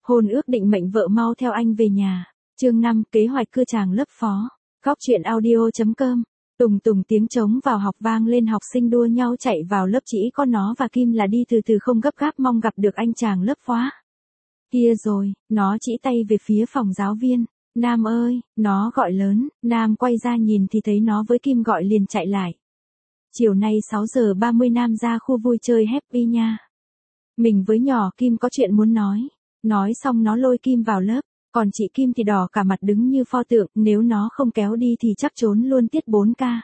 Hôn ước định mệnh vợ mau theo anh về nhà. Chương 5, kế hoạch cưa chàng lớp phó. Góc truyện audio.com. Tùng tùng tiếng trống vào học vang lên, học sinh đua nhau chạy vào lớp, chỉ có nó và Kim là đi từ từ không gấp gáp, mong gặp được anh chàng lớp phó. Kia rồi, nó chỉ tay về phía phòng giáo viên. Nam ơi, nó gọi lớn. Nam quay ra nhìn thì thấy nó với Kim gọi liền chạy lại. Chiều nay 6 giờ 30 Nam ra khu vui chơi Happy nha. Mình với nhỏ Kim có chuyện muốn nói. Nói xong nó lôi Kim vào lớp. Còn chị Kim thì đỏ cả mặt đứng như pho tượng, nếu nó không kéo đi thì chắc trốn luôn tiết 4K.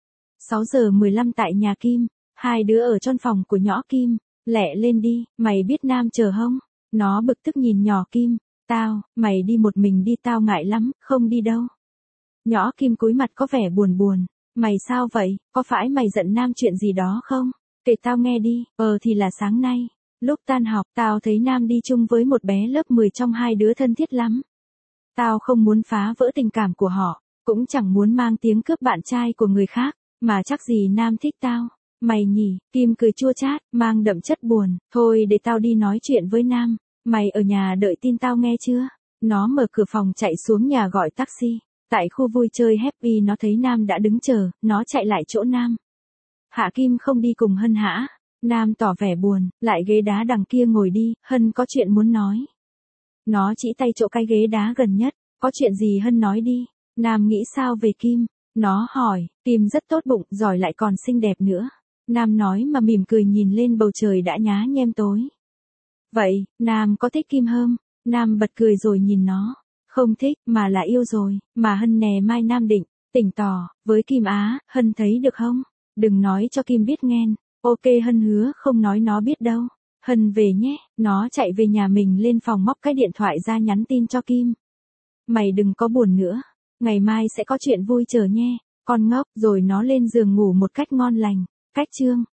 6 giờ 15 tại nhà Kim, hai đứa ở trong phòng của nhỏ Kim. Lẹ lên đi, mày biết Nam chờ không? Nó bực tức nhìn nhỏ Kim. Mày đi một mình đi, tao ngại lắm, không đi đâu. Nhỏ Kim cúi mặt có vẻ buồn buồn. Mày sao vậy, có phải mày giận Nam chuyện gì đó không? Kể tao nghe đi. Thì là sáng nay, lúc tan học, tao thấy Nam đi chung với một bé lớp 10, trong hai đứa thân thiết lắm. Tao không muốn phá vỡ tình cảm của họ, cũng chẳng muốn mang tiếng cướp bạn trai của người khác, mà chắc gì Nam thích tao. Mày nhỉ? Kim cười chua chát, mang đậm chất buồn. Thôi để tao đi nói chuyện với Nam, mày ở nhà đợi tin tao nghe chưa? Nó mở cửa phòng chạy xuống nhà gọi taxi. Tại khu vui chơi Happy nó thấy Nam đã đứng chờ, nó chạy lại chỗ Nam. Hạ Kim không đi cùng Hân hả? Nam tỏ vẻ buồn, lại ghế đá đằng kia ngồi đi, Hân có chuyện muốn nói. Nó chỉ tay chỗ cái ghế đá gần nhất. Có chuyện gì Hân nói đi. Nam nghĩ sao về Kim? Nó hỏi. Kim rất tốt bụng, giỏi lại còn xinh đẹp nữa. Nam nói mà mỉm cười nhìn lên bầu trời đã nhá nhem tối. Vậy, Nam có thích Kim không? Nam bật cười rồi nhìn nó. Không thích, mà là yêu rồi. Mà Hân nè, mai Nam định tỉnh tỏ với Kim á, Hân thấy được không? Đừng nói cho Kim biết nghen. Ok, Hân hứa không nói nó biết đâu. Hân về nhé. Nó chạy về nhà mình, lên phòng móc cái điện thoại ra nhắn tin cho Kim. Mày đừng có buồn nữa. Ngày mai sẽ có chuyện vui chờ nhé. Con ngốc. Rồi nó lên giường ngủ một cách ngon lành. Cách chương.